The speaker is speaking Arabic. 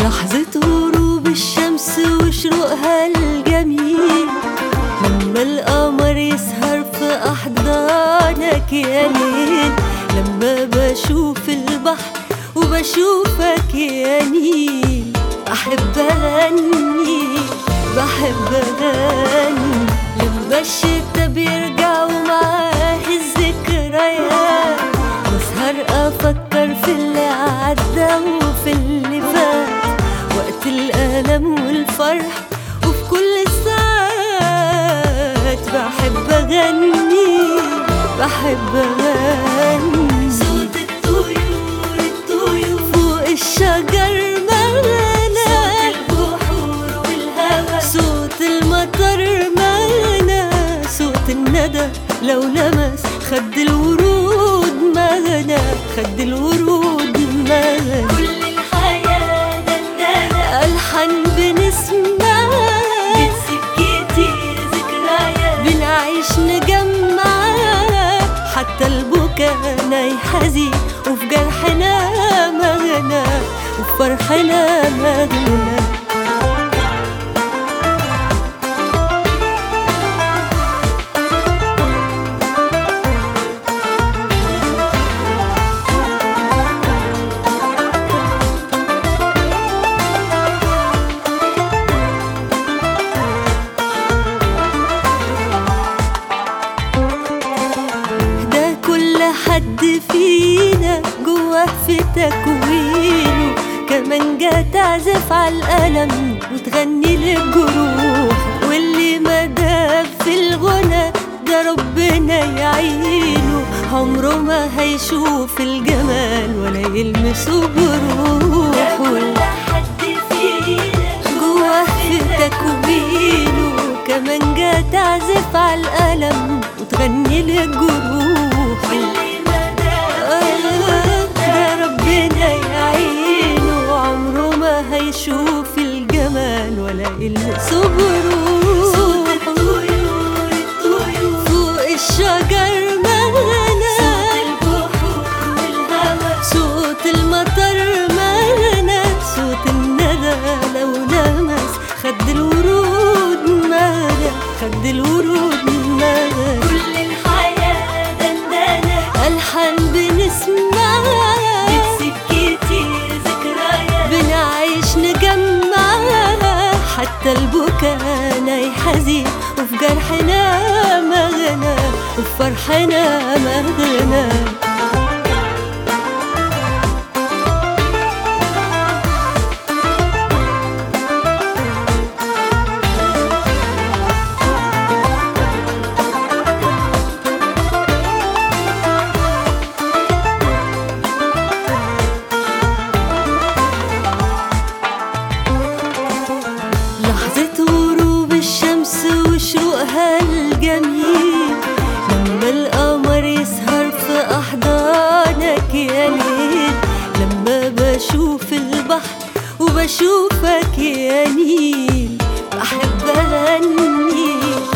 لحظة غروب الشمس وشروقها الجميل، لما القمر يسهر في أحضانك يا ليل، لما بشوف البحر وبشوفك يا نيل، بحب أغني بحب أغني. لما الشتا بيرجع ومعاه الذكريات، بسهر أفكر في اللي عدى وفي اللي فات، وقت الألم والفرح وفي كل الساعات، بحب أغني بحب أغني. صوت الطيور الطيور فوق الشجر مغنى، صوت البحور والهوى، صوت المطر مغنى، صوت الندى لو لمس خد الورود مغنى، خد الورود مغنى. كل الحياة دندنة ألحن بنسمعها، بنسيب كتير ذكريات بنعيش نجمعها، حتى البكا نايحزين وفي جرحنا مغنى وفي فرحنا مغنى. حد فينا جواه في تكوينه كمانجة تعزف على الألم وتغني للجروح، واللي ما داب في الغنى ده ربنا يعينه، عمره ما هيشوف الجمال ولا يلمسه بروح. كل حد فينا جواه في تكوينه كمانجة تعزف على الألم وتغني للجروح، هيشوف الجمال ولا يلمسه بروح. صوت الطيور الطيور فوق الشجر مغنى، صوت البحور والهوى، صوت المطر مغنى، صوت الندى لو لمس خد الورود مغنى، خد الورود مغنى. كل الحياة دندنة ألحن بنسمعها، بنسيب كتير ذكريات بنعيش نجمعها، حتى البكا نايحزين وفي جرحنا مغنى وفي فرحنا مغنى. وشروقها الجميل، لما القمر يسهر في أحضانك يا ليل، لما بشوف البحر وبشوفك يا نيل، بحب أغني